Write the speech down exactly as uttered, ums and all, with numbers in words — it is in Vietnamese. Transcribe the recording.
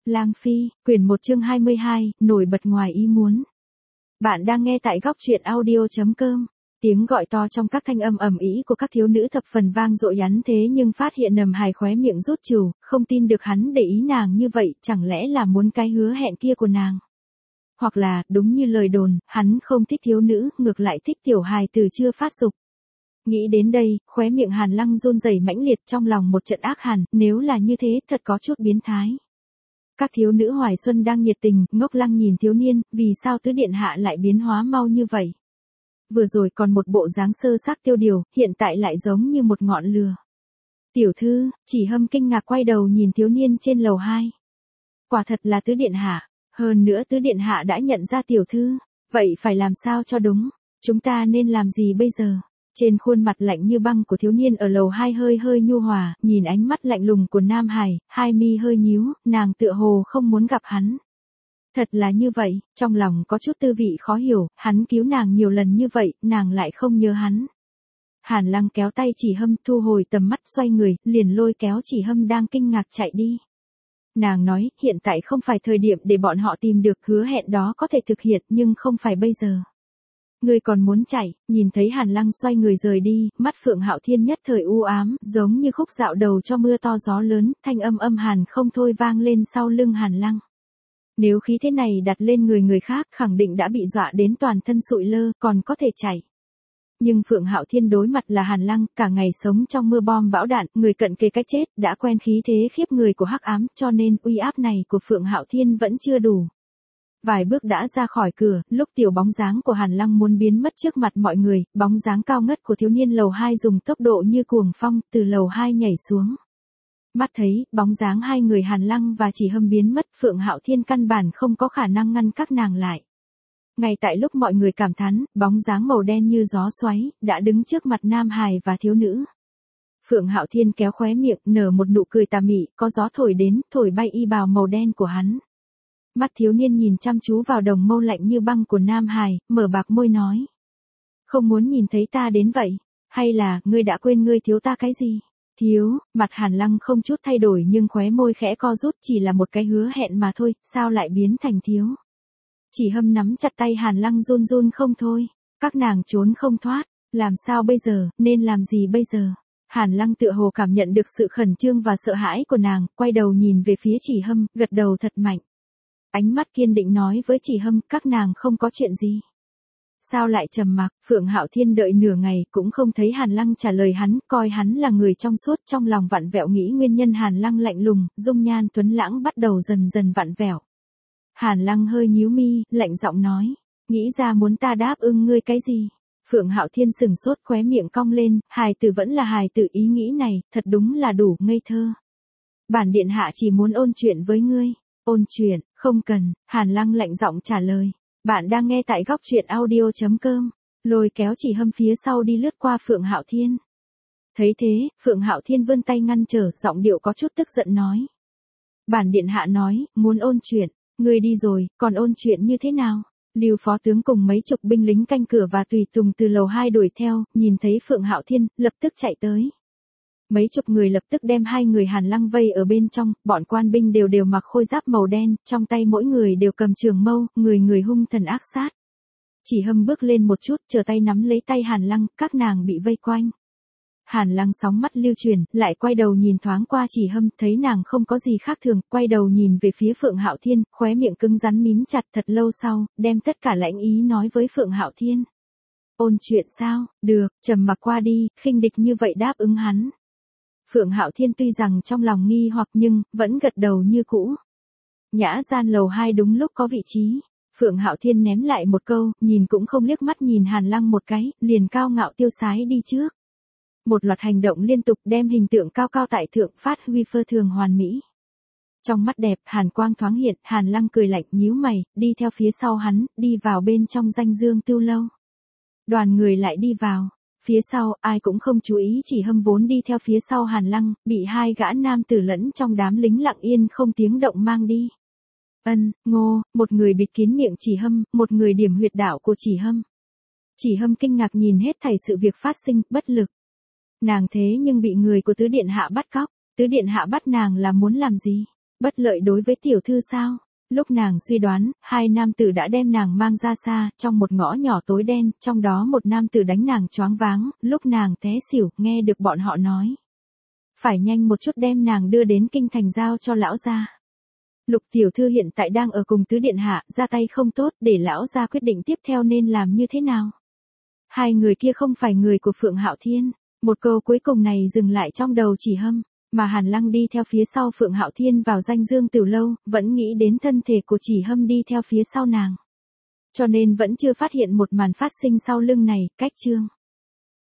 Lang Phi, quyển một chương hai mươi hai, nổi bật ngoài ý muốn. Bạn đang nghe tại góc truyện audio.com. Tiếng gọi to trong các thanh âm ầm ĩ của các thiếu nữ thập phần vang dội nhắn thế nhưng phát hiện Nầm Hài khóe miệng rút trừ, không tin được hắn để ý nàng như vậy, chẳng lẽ là muốn cái hứa hẹn kia của nàng. Hoặc là, đúng như lời đồn, hắn không thích thiếu nữ, ngược lại thích tiểu hài từ chưa phát dục. Nghĩ đến đây, khóe miệng Hàn Lăng run rẩy mãnh liệt, trong lòng một trận ác hàn, nếu là như thế, thật có chút biến thái. Các thiếu nữ hoài xuân đang nhiệt tình, ngốc lăng nhìn thiếu niên, vì sao tứ điện hạ lại biến hóa mau như vậy? Vừa rồi còn một bộ dáng sơ sắc tiêu điều, hiện tại lại giống như một ngọn lửa. Tiểu thư, Chỉ Hâm kinh ngạc quay đầu nhìn thiếu niên trên lầu hai. Quả thật là tứ điện hạ, hơn nữa tứ điện hạ đã nhận ra tiểu thư, vậy phải làm sao cho đúng? Chúng ta nên làm gì bây giờ? Trên khuôn mặt lạnh như băng của thiếu niên ở lầu hai hơi hơi nhu hòa, nhìn ánh mắt lạnh lùng của Nam Hải, hai mi hơi nhíu, nàng tựa hồ không muốn gặp hắn. Thật là như vậy, trong lòng có chút tư vị khó hiểu, hắn cứu nàng nhiều lần như vậy, nàng lại không nhớ hắn. Hàn Lăng kéo tay Chỉ Hâm thu hồi tầm mắt xoay người, liền lôi kéo Chỉ Hâm đang kinh ngạc chạy đi. Nàng nói, hiện tại không phải thời điểm để bọn họ tìm được, hứa hẹn đó có thể thực hiện nhưng không phải bây giờ. Ngươi còn muốn chạy, nhìn thấy Hàn Lăng xoay người rời đi, mắt Phượng Hạo Thiên nhất thời u ám, giống như khúc dạo đầu cho mưa to gió lớn, thanh âm âm hàn không thôi vang lên sau lưng Hàn Lăng. Nếu khí thế này đặt lên người người khác, khẳng định đã bị dọa đến toàn thân sụi lơ, còn có thể chạy. Nhưng Phượng Hạo Thiên đối mặt là Hàn Lăng, cả ngày sống trong mưa bom bão đạn, người cận kề cái chết, đã quen khí thế khiếp người của hắc ám, cho nên uy áp này của Phượng Hạo Thiên vẫn chưa đủ. Vài bước đã ra khỏi cửa, lúc tiểu bóng dáng của Hàn Lăng muốn biến mất trước mặt mọi người, bóng dáng cao ngất của thiếu niên lầu hai dùng tốc độ như cuồng phong, từ lầu hai nhảy xuống. Mắt thấy, bóng dáng hai người Hàn Lăng và Chỉ Hâm biến mất, Phượng Hạo Thiên căn bản không có khả năng ngăn các nàng lại. Ngay tại lúc mọi người cảm thán, bóng dáng màu đen như gió xoáy, đã đứng trước mặt Nam Hải và thiếu nữ. Phượng Hạo Thiên kéo khóe miệng, nở một nụ cười tà mị, có gió thổi đến, thổi bay y bào màu đen của hắn. Mắt thiếu niên nhìn chăm chú vào đồng mâu lạnh như băng của Nam Hải, mở bạc môi nói. Không muốn nhìn thấy ta đến vậy, hay là, ngươi đã quên ngươi thiếu ta cái gì? Thiếu, mặt Hàn Lăng không chút thay đổi nhưng khóe môi khẽ co rút, chỉ là một cái hứa hẹn mà thôi, sao lại biến thành thiếu? Chỉ Hâm nắm chặt tay Hàn Lăng run run không thôi, các nàng trốn không thoát, làm sao bây giờ, nên làm gì bây giờ? Hàn Lăng tựa hồ cảm nhận được sự khẩn trương và sợ hãi của nàng, quay đầu nhìn về phía Chỉ Hâm, gật đầu thật mạnh. Ánh mắt kiên định nói với Chỉ Hâm, các nàng không có chuyện gì. Sao lại trầm mặc? Phượng Hạo Thiên đợi nửa ngày cũng không thấy Hàn Lăng trả lời hắn, coi hắn là người trong suốt, trong lòng vặn vẹo nghĩ nguyên nhân Hàn Lăng lạnh lùng, dung nhan tuấn lãng bắt đầu dần dần vặn vẹo. Hàn Lăng hơi nhíu mi, lạnh giọng nói, nghĩ ra muốn ta đáp ứng ngươi cái gì? Phượng Hạo Thiên sừng sốt khóe miệng cong lên, hài tử vẫn là hài tử, ý nghĩ này, thật đúng là đủ ngây thơ. Bản điện hạ chỉ muốn ôn chuyện với ngươi. Ôn chuyện, không cần, Hàn Lăng lạnh giọng trả lời. Bạn đang nghe tại góc truyện audio.com. Lôi kéo Chỉ Hâm phía sau đi lướt qua Phượng Hạo Thiên. Thấy thế, Phượng Hạo Thiên vươn tay ngăn trở, giọng điệu có chút tức giận nói. Bản điện hạ nói, muốn ôn chuyện, ngươi đi rồi, còn ôn chuyện như thế nào? Lưu phó tướng cùng mấy chục binh lính canh cửa và tùy tùng từ lầu hai đuổi theo, nhìn thấy Phượng Hạo Thiên, lập tức chạy tới. Mấy chục người lập tức đem hai người Hàn Lăng vây ở bên trong, bọn quan binh đều đều mặc khôi giáp màu đen, trong tay mỗi người đều cầm trường mâu, người người hung thần ác sát. Chỉ Hâm bước lên một chút, trở tay nắm lấy tay Hàn Lăng, các nàng bị vây quanh. Hàn Lăng sóng mắt lưu truyền, lại quay đầu nhìn thoáng qua Chỉ Hâm, thấy nàng không có gì khác thường, quay đầu nhìn về phía Phượng Hạo Thiên, khóe miệng cứng rắn mím chặt, thật lâu sau, đem tất cả lãnh ý nói với Phượng Hạo Thiên. Ôn chuyện sao? Được, trầm mặc qua đi, khinh địch như vậy đáp ứng hắn. Phượng Hạo Thiên tuy rằng trong lòng nghi hoặc nhưng, vẫn gật đầu như cũ. Nhã gian lầu hai đúng lúc có vị trí. Phượng Hạo Thiên ném lại một câu, nhìn cũng không liếc mắt nhìn Hàn Lăng một cái, liền cao ngạo tiêu sái đi trước. Một loạt hành động liên tục đem hình tượng cao cao tại thượng phát huy phơ thường hoàn mỹ. Trong mắt đẹp, hàn quang thoáng hiện, Hàn Lăng cười lạnh nhíu mày, đi theo phía sau hắn, đi vào bên trong danh dương tiêu lâu. Đoàn người lại đi vào. Phía sau, ai cũng không chú ý, Chỉ Hâm vốn đi theo phía sau Hàn Lăng, bị hai gã nam tử lẫn trong đám lính lặng yên không tiếng động mang đi. Ân, Ngô, một người bịt kín miệng Chỉ Hâm, một người điểm huyệt đạo của Chỉ Hâm. Chỉ Hâm kinh ngạc nhìn hết thảy sự việc phát sinh, bất lực. Nàng thế nhưng bị người của tứ điện hạ bắt cóc, tứ điện hạ bắt nàng là muốn làm gì? Bất lợi đối với tiểu thư sao? Lúc nàng suy đoán, hai nam tử đã đem nàng mang ra xa, trong một ngõ nhỏ tối đen, trong đó một nam tử đánh nàng choáng váng, lúc nàng té xỉu, nghe được bọn họ nói. Phải nhanh một chút đem nàng đưa đến kinh thành giao cho lão gia. Lục tiểu thư hiện tại đang ở cùng tứ điện hạ, ra tay không tốt, để lão gia quyết định tiếp theo nên làm như thế nào. Hai người kia không phải người của Phượng Hạo Thiên, một câu cuối cùng này dừng lại trong đầu Chỉ Hâm, mà Hàn Lăng đi theo phía sau Phượng Hạo Thiên vào danh dương tiểu lâu, vẫn nghĩ đến thân thể của Chỉ Hâm đi theo phía sau nàng. Cho nên vẫn chưa phát hiện một màn phát sinh sau lưng này, cách chương.